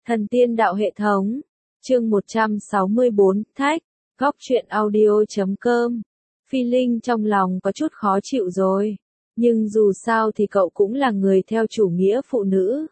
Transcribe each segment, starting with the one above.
Thần tiên đạo hệ thống. Chương 164, Thách. Góc truyện audio.com. Phi Linh trong lòng có chút khó chịu rồi. Nhưng dù sao thì cậu cũng là người theo chủ nghĩa phụ nữ.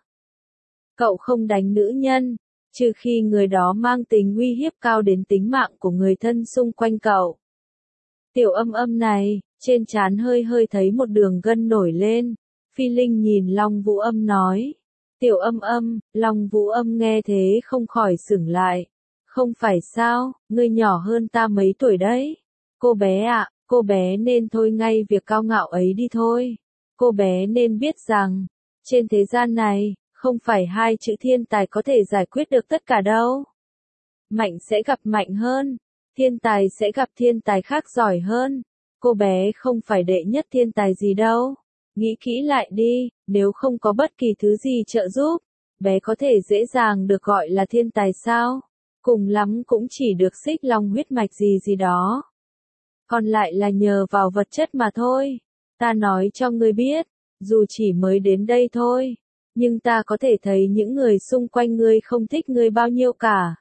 Cậu không đánh nữ nhân, trừ khi người đó mang tính uy hiếp cao đến tính mạng của người thân xung quanh cậu. Tiểu Âm này, trên trán hơi hơi thấy một đường gân nổi lên. Phi Linh nhìn Long Vũ Âm nói. Tiểu Âm, Long Vũ Âm nghe thế không khỏi sửng lại. Không phải sao, ngươi nhỏ hơn ta mấy tuổi đấy. Cô bé ạ, cô bé nên thôi ngay việc cao ngạo ấy đi thôi. Cô bé nên biết rằng, trên thế gian này, không phải hai chữ thiên tài có thể giải quyết được tất cả đâu. Mạnh sẽ gặp mạnh hơn, thiên tài sẽ gặp thiên tài khác giỏi hơn. Cô bé không phải đệ nhất thiên tài gì đâu. Nghĩ kỹ lại đi, nếu không có bất kỳ thứ gì trợ giúp, bé có thể dễ dàng được gọi là thiên tài sao? Cùng lắm cũng chỉ được xích long huyết mạch gì đó. Còn lại là nhờ vào vật chất mà thôi. Ta nói cho ngươi biết, dù chỉ mới đến đây thôi, nhưng ta có thể thấy những người xung quanh ngươi không thích ngươi bao nhiêu cả.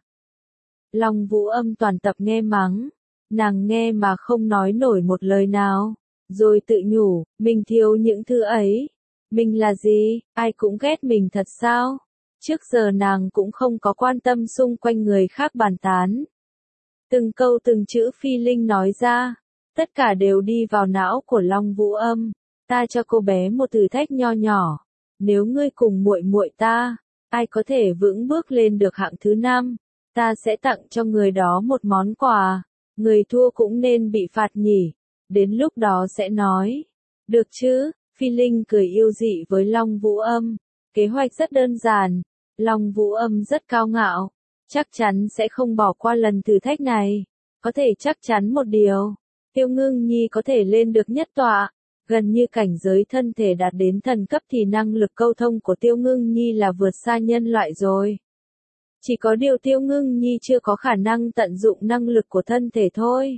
Long Vũ Âm toàn tập nghe mắng, nàng nghe mà không nói nổi một lời nào, rồi tự nhủ, mình thiếu những thứ ấy. Mình là gì, ai cũng ghét mình thật sao? Trước giờ nàng cũng không có quan tâm xung quanh người khác bàn tán. Từng câu từng chữ Phi Linh nói ra, tất cả đều đi vào não của Long Vũ Âm. Ta cho cô bé một thử thách nho nhỏ. Nếu ngươi cùng muội muội ta, ai có thể vững bước lên được hạng thứ 5, ta sẽ tặng cho người đó một món quà. Người thua cũng nên bị phạt nhỉ. Đến lúc đó sẽ nói. Được chứ? Phi Linh cười yêu dị với Long Vũ Âm. Kế hoạch rất đơn giản. Long Vũ Âm rất cao ngạo. Chắc chắn sẽ không bỏ qua lần thử thách này. Có thể chắc chắn một điều. Tiêu Ngưng Nhi có thể lên được nhất tọa. Gần như cảnh giới thân thể đạt đến thần cấp thì năng lực câu thông của Tiêu Ngưng Nhi là vượt xa nhân loại rồi. Chỉ có điều Tiêu Ngưng Nhi chưa có khả năng tận dụng năng lực của thân thể thôi.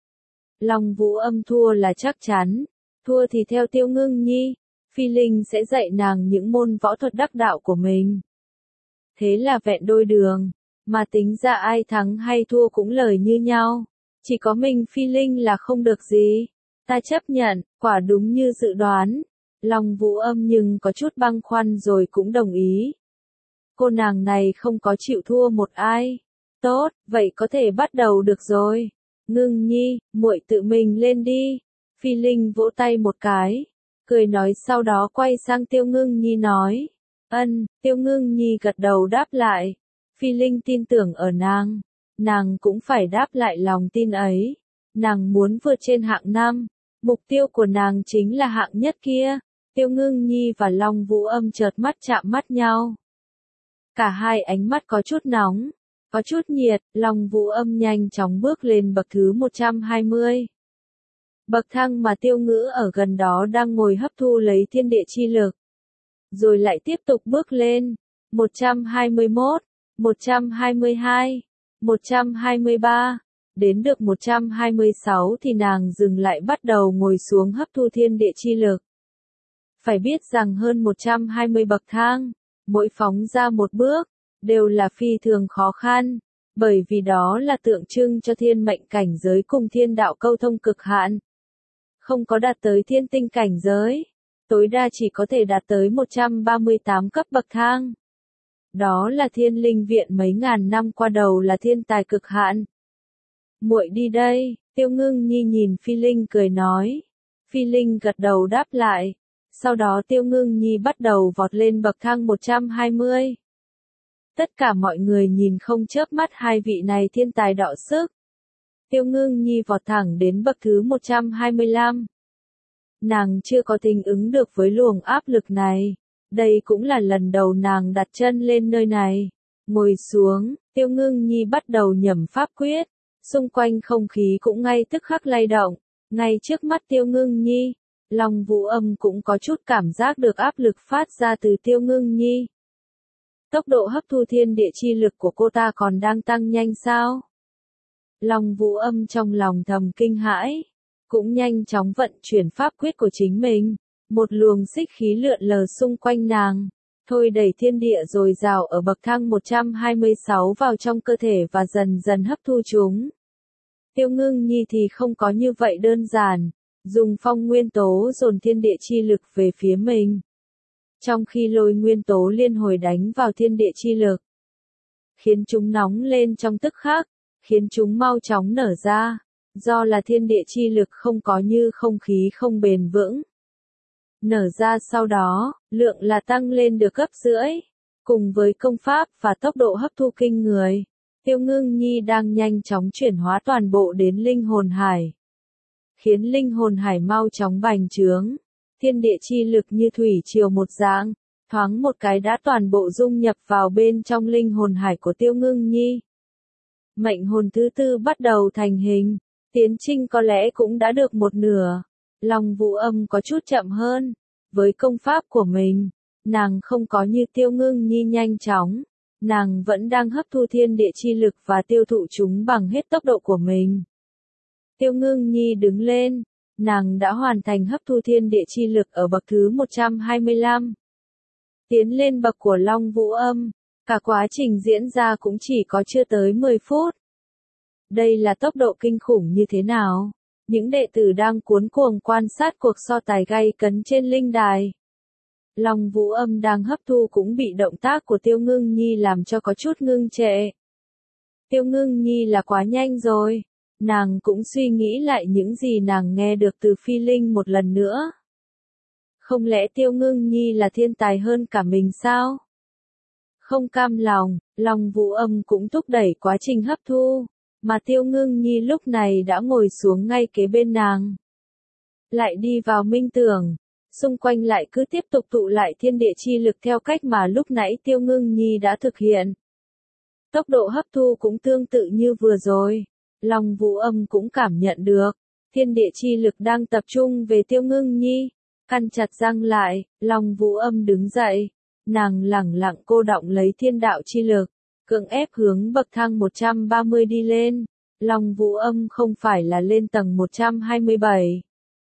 Long Vũ Âm thua là chắc chắn. Thua thì theo Tiêu Ngưng Nhi, Phi Linh sẽ dạy nàng những môn võ thuật đắc đạo của mình. Thế là vẹn đôi đường, mà tính ra ai thắng hay thua cũng lời như nhau. Chỉ có mình Phi Linh là không được gì. Ta chấp nhận, quả đúng như dự đoán. Long Vũ Âm nhưng có chút băn khoăn rồi cũng đồng ý. Cô nàng này không có chịu thua một ai. Tốt, vậy có thể bắt đầu được rồi. Ngưng Nhi, muội tự mình lên đi. Phi Linh vỗ tay một cái, cười nói sau đó quay sang Tiêu Ngưng Nhi nói. Tiêu Ngưng Nhi gật đầu đáp lại. Phi Linh tin tưởng ở nàng cũng phải đáp lại lòng tin ấy. Nàng muốn vượt trên hạng 5, mục tiêu của nàng chính là hạng nhất kia. Tiêu Ngưng Nhi và Long Vũ Âm chợt mắt chạm mắt nhau. Cả hai ánh mắt có chút nóng, có chút nhiệt. Long Vũ Âm nhanh chóng bước lên bậc thứ 120. Bậc thang mà Tiêu Ngữ ở gần đó đang ngồi hấp thu lấy thiên địa chi lực. Rồi lại tiếp tục bước lên. 121, 122, 123. Đến được 126 thì nàng dừng lại bắt đầu ngồi xuống hấp thu thiên địa chi lực. Phải biết rằng hơn 120 bậc thang, mỗi phóng ra một bước, đều là phi thường khó khăn, bởi vì đó là tượng trưng cho thiên mệnh cảnh giới cùng thiên đạo câu thông cực hạn. Không có đạt tới thiên tinh cảnh giới, tối đa chỉ có thể đạt tới 138 cấp bậc thang. Đó là thiên linh viện mấy ngàn năm qua đầu là thiên tài cực hạn. Muội đi đây, Tiêu Ngưng Nhi nhìn Phi Linh cười nói. Phi Linh gật đầu đáp lại. Sau đó Tiêu Ngưng Nhi bắt đầu vọt lên bậc thang 120. Tất cả mọi người nhìn không chớp mắt hai vị này thiên tài đọ sức. Tiêu Ngưng Nhi vọt thẳng đến bậc thứ 125. Nàng chưa có thích ứng được với luồng áp lực này. Đây cũng là lần đầu nàng đặt chân lên nơi này. Ngồi xuống, Tiêu Ngưng Nhi bắt đầu nhẩm pháp quyết. Xung quanh không khí cũng ngay tức khắc lay động. Ngay trước mắt Tiêu Ngưng Nhi, Long Vũ Âm cũng có chút cảm giác được áp lực phát ra từ Tiêu Ngưng Nhi. Tốc độ hấp thu thiên địa chi lực của cô ta còn đang tăng nhanh sao? Long Vũ Âm trong lòng thầm kinh hãi, cũng nhanh chóng vận chuyển pháp quyết của chính mình. Một luồng xích khí lượn lờ xung quanh nàng. thôi đẩy thiên địa dồi dào ở bậc thang 126 vào trong cơ thể và dần dần hấp thu chúng. Tiêu Ngưng Nhi thì không có như vậy đơn giản, dùng phong nguyên tố dồn thiên địa chi lực về phía mình. Trong khi lôi nguyên tố liên hồi đánh vào thiên địa chi lực, khiến chúng nóng lên trong tức khắc, khiến chúng mau chóng nở ra, do là thiên địa chi lực không có như không khí không bền vững. Nở ra sau đó, lượng là tăng lên được gấp rưỡi, cùng với công pháp và tốc độ hấp thu kinh người. Tiêu Ngưng Nhi đang nhanh chóng chuyển hóa toàn bộ đến linh hồn hải, khiến linh hồn hải mau chóng bành trướng. Thiên địa chi lực như thủy triều một dạng, thoáng một cái đã toàn bộ dung nhập vào bên trong linh hồn hải của Tiêu Ngưng Nhi. Mệnh hồn thứ tư bắt đầu thành hình, tiến trình có lẽ cũng đã được một nửa. Long Vũ Âm có chút chậm hơn, với công pháp của mình, nàng không có như Tiêu Ngưng Nhi nhanh chóng, nàng vẫn đang hấp thu thiên địa chi lực và tiêu thụ chúng bằng hết tốc độ của mình. Tiêu Ngưng Nhi đứng lên, nàng đã hoàn thành hấp thu thiên địa chi lực ở bậc thứ 125. Tiến lên bậc của Long Vũ Âm, cả quá trình diễn ra cũng chỉ có chưa tới 10 phút. Đây là tốc độ kinh khủng như thế nào? Những đệ tử đang cuống cuồng quan sát cuộc so tài gay cấn trên linh đài. Long Vũ Âm đang hấp thu cũng bị động tác của Tiêu Ngưng Nhi làm cho có chút ngưng trệ. Tiêu Ngưng Nhi là quá nhanh rồi. Nàng cũng suy nghĩ lại những gì nàng nghe được từ Phi Linh một lần nữa. Không lẽ Tiêu Ngưng Nhi là thiên tài hơn cả mình sao? Không cam lòng, Long Vũ Âm cũng thúc đẩy quá trình hấp thu, mà Tiêu Ngưng Nhi lúc này đã ngồi xuống ngay kế bên nàng. Lại đi vào minh tưởng, xung quanh lại cứ tiếp tục tụ lại thiên địa chi lực theo cách mà lúc nãy Tiêu Ngưng Nhi đã thực hiện. Tốc độ hấp thu cũng tương tự như vừa rồi. Long Vũ Âm cũng cảm nhận được, thiên địa chi lực đang tập trung về Tiêu Ngưng Nhi. Căn chặt răng lại, Long Vũ Âm đứng dậy, nàng lẳng lặng cô đọng lấy thiên đạo chi lực, cưỡng ép hướng bậc thang 130 đi lên. Long Vũ Âm không phải là lên tầng 127,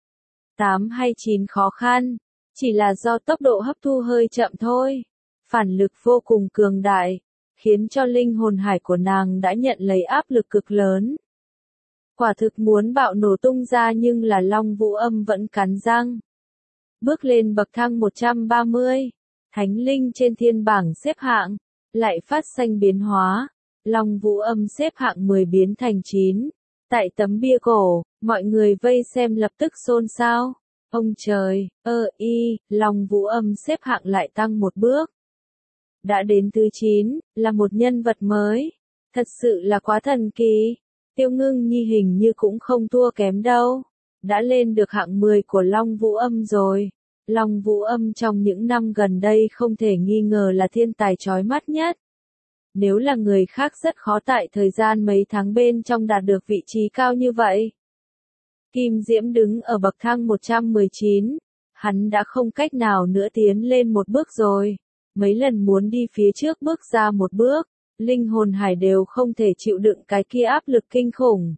8 hay 9 khó khăn, chỉ là do tốc độ hấp thu hơi chậm thôi. Phản lực vô cùng cường đại, khiến cho linh hồn hải của nàng đã nhận lấy áp lực cực lớn. Quả thực muốn bạo nổ tung ra nhưng là Long Vũ Âm vẫn cắn răng. Bước lên bậc thang 130, thánh linh trên thiên bảng xếp hạng, lại phát sinh biến hóa. Long Vũ Âm xếp hạng 10 biến thành 9. Tại tấm bia cổ, mọi người vây xem lập tức xôn xao. Ông trời, Long Vũ Âm xếp hạng lại tăng một bước. Đã đến thứ 9, là một nhân vật mới. Thật sự là quá thần kỳ. Tiêu Ngưng Nhi hình như cũng không thua kém đâu. Đã lên được hạng 10 của Long Vũ Âm rồi. Long Vũ Âm trong những năm gần đây không thể nghi ngờ là thiên tài chói mắt nhất. Nếu là người khác rất khó tại thời gian mấy tháng bên trong đạt được vị trí cao như vậy. Kim Diễm đứng ở bậc thang 119. Hắn đã không cách nào nữa tiến lên một bước rồi. Mấy lần muốn đi phía trước bước ra một bước, linh hồn hải đều không thể chịu đựng cái kia áp lực kinh khủng.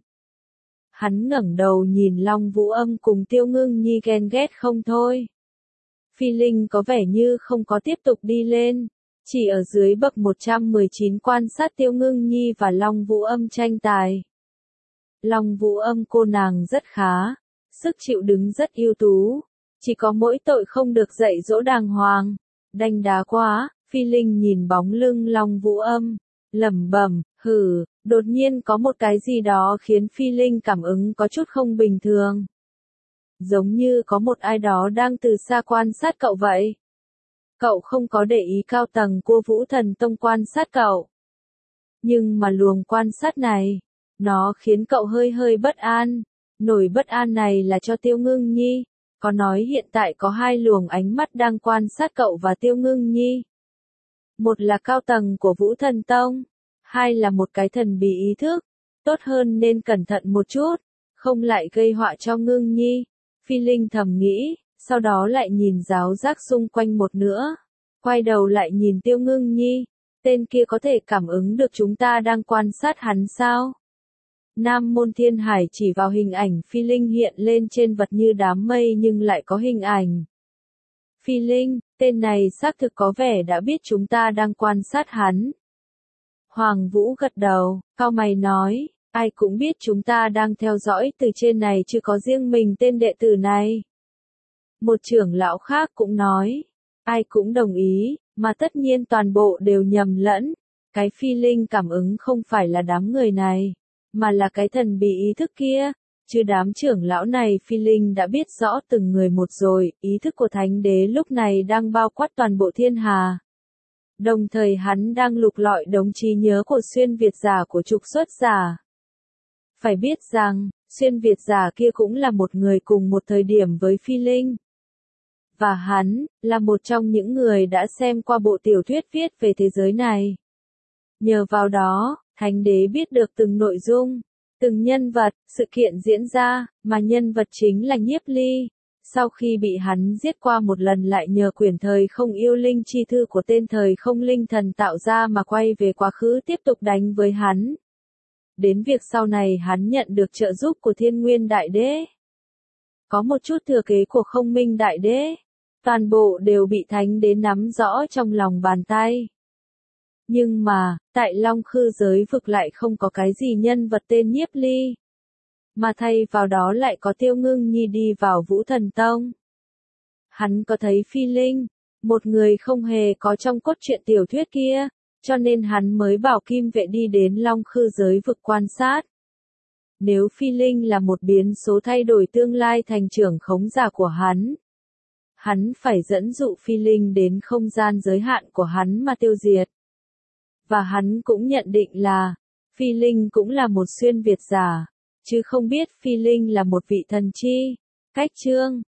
Hắn ngẩng đầu nhìn Long Vũ Âm cùng Tiêu Ngưng Nhi ghen ghét không thôi. Phi Linh có vẻ như không có tiếp tục đi lên, chỉ ở dưới bậc 119 quan sát Tiêu Ngưng Nhi và Long Vũ Âm tranh tài. Long Vũ Âm cô nàng rất khá, sức chịu đứng rất ưu tú, chỉ có mỗi tội không được dạy dỗ đàng hoàng. Đanh đá quá. Phi Linh nhìn bóng lưng Long Vũ Âm, lẩm bẩm, đột nhiên có một cái gì đó khiến Phi Linh cảm ứng có chút không bình thường. Giống như có một ai đó đang từ xa quan sát cậu vậy. Cậu không có để ý cao tầng của Vũ Thần Tông quan sát cậu. Nhưng mà luồng quan sát này, nó khiến cậu hơi bất an. Nỗi bất an này là cho Tiêu Ngưng Nhi. Có nói hiện tại có hai luồng ánh mắt đang quan sát cậu và Tiêu Ngưng Nhi. Một là cao tầng của Vũ Thần Tông, hai là một cái thần bí ý thức. Tốt hơn nên cẩn thận một chút, không lại gây họa cho Ngưng Nhi. Phi Linh thầm nghĩ, sau đó lại nhìn giáo giác xung quanh một nữa. Quay đầu lại nhìn Tiêu Ngưng Nhi, tên kia có thể cảm ứng được chúng ta đang quan sát hắn sao? Nam Môn Thiên Hải chỉ vào hình ảnh Phi Linh hiện lên trên vật như đám mây nhưng lại có hình ảnh. Phi Linh, Tên này xác thực có vẻ đã biết chúng ta đang quan sát hắn. Hoàng Vũ gật đầu, cau mày nói, ai cũng biết chúng ta đang theo dõi từ trên này chứ có riêng mình tên đệ tử này. Một trưởng lão khác cũng nói, ai cũng đồng ý, mà tất nhiên toàn bộ đều nhầm lẫn. Cái phi linh cảm ứng không phải là đám người này, mà là cái thần bí ý thức kia. Chứ đám trưởng lão này phi linh đã biết rõ từng người một rồi, ý thức của thánh đế lúc này đang bao quát toàn bộ thiên hà. Đồng thời hắn đang lục lọi đống trí nhớ của xuyên Việt giả của trục xuất giả. Phải biết rằng, xuyên Việt giả kia cũng là một người cùng một thời điểm với phi linh. Và hắn, là một trong những người đã xem qua bộ tiểu thuyết viết về thế giới này. Nhờ vào đó, thánh đế biết được từng nội dung, từng nhân vật, sự kiện diễn ra, mà nhân vật chính là Nhiếp Ly. Sau khi bị hắn giết qua một lần lại nhờ quyển thời không yêu linh chi thư của tên thời không linh thần tạo ra mà quay về quá khứ tiếp tục đánh với hắn. Đến việc sau này hắn nhận được trợ giúp của Thiên Nguyên Đại Đế. Có một chút thừa kế của Không Minh Đại Đế. Toàn bộ đều bị thánh đế nắm rõ trong lòng bàn tay. Nhưng mà, tại Long Khư giới vực lại không có cái gì nhân vật tên Nhiếp Ly. Mà thay vào đó lại có Tiêu Ngưng Nhi đi vào Vũ Thần Tông. Hắn có thấy phi linh, một người không hề có trong cốt truyện tiểu thuyết kia, cho nên hắn mới bảo Kim Vệ đi đến Long Khư giới vực quan sát. Nếu phi linh là một biến số thay đổi tương lai thành trưởng khống giả của hắn phải dẫn dụ phi linh đến không gian giới hạn của hắn mà tiêu diệt. Và hắn cũng nhận định là, phi linh cũng là một xuyên Việt giả, chứ không biết phi linh là một vị thần chi. Cách chương